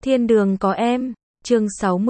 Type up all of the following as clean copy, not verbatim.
Thiên đường có em, chương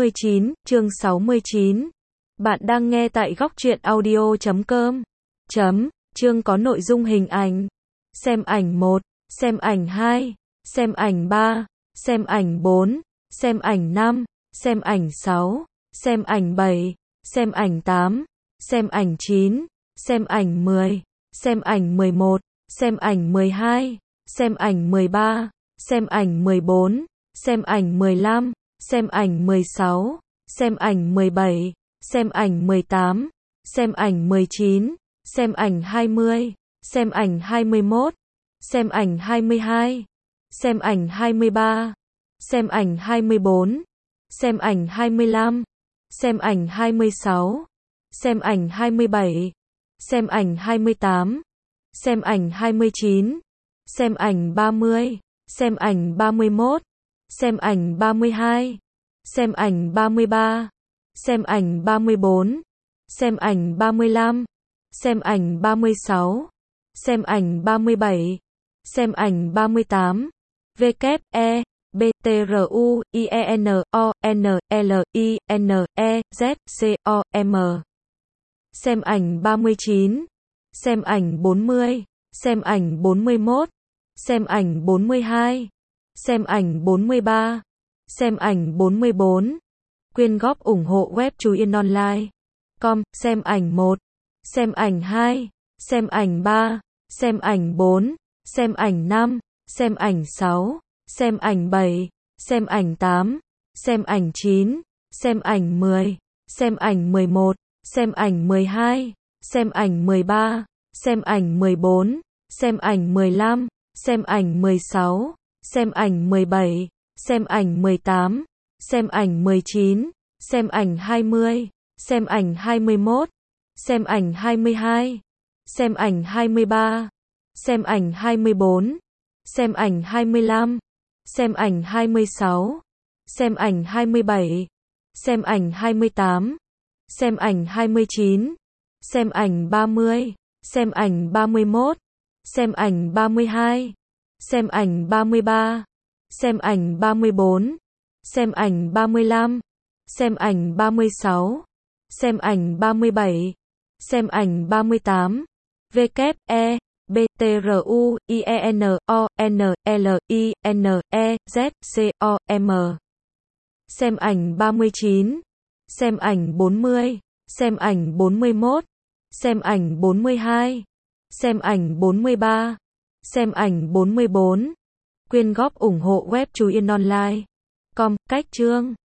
69. Bạn đang nghe tại góc truyện audio.com. Chương có nội dung hình ảnh. Xem ảnh 1, xem ảnh 2, xem ảnh 3, xem ảnh 4, xem ảnh 5, xem ảnh 6, xem ảnh 7, xem ảnh 8, xem ảnh 9, xem ảnh 10, xem ảnh 11, xem ảnh 12, xem ảnh 13, xem ảnh 14, xem ảnh 15, xem ảnh 16, xem ảnh 17, xem ảnh 18, xem ảnh 19, xem ảnh 20, xem ảnh 21, xem ảnh 22, xem ảnh 23, xem ảnh 24, xem ảnh 25, xem ảnh 26, xem ảnh 27, xem ảnh 28, xem ảnh 29, xem ảnh 30, xem ảnh 31, xem ảnh 32, xem ảnh 33, xem ảnh 34, xem ảnh 35, xem ảnh 36, xem ảnh 37, xem ảnh 38, WE, BTRU, IEN, O, N, L, I, N, E, Z, C, O, M. Xem ảnh 39, xem ảnh 40, xem ảnh 41, xem ảnh 42, xem ảnh 43, xem ảnh 44. Quyên góp ủng hộ web chuyenonline.com, xem ảnh 1, xem ảnh 2, xem ảnh 3, xem ảnh 4, xem ảnh 5, xem ảnh 6, xem ảnh 7, xem ảnh 8, xem ảnh 9, xem ảnh 10, xem ảnh 11, xem ảnh 12, xem ảnh 13, xem ảnh 14, xem ảnh 15, xem ảnh 16, xem ảnh 17, xem ảnh 18, xem ảnh 19, xem ảnh 20, xem ảnh 21, xem ảnh 22, xem ảnh 23, xem ảnh 24, xem ảnh 25, xem ảnh 26, xem ảnh 27, xem ảnh 28, xem ảnh 29, xem ảnh 30, xem ảnh 31, xem ảnh 32, xem ảnh 33, xem ảnh 34, xem ảnh 35, xem ảnh 36, xem ảnh 37, xem ảnh 38, WE, BTRU, IEN, O, N, L, I, N, E, Z, C, O, M. Xem ảnh 39, xem ảnh 40, xem ảnh 41, xem ảnh 42, xem ảnh 43, xem ảnh 44. Quyên góp ủng hộ web chuyenonline.com, cách chương.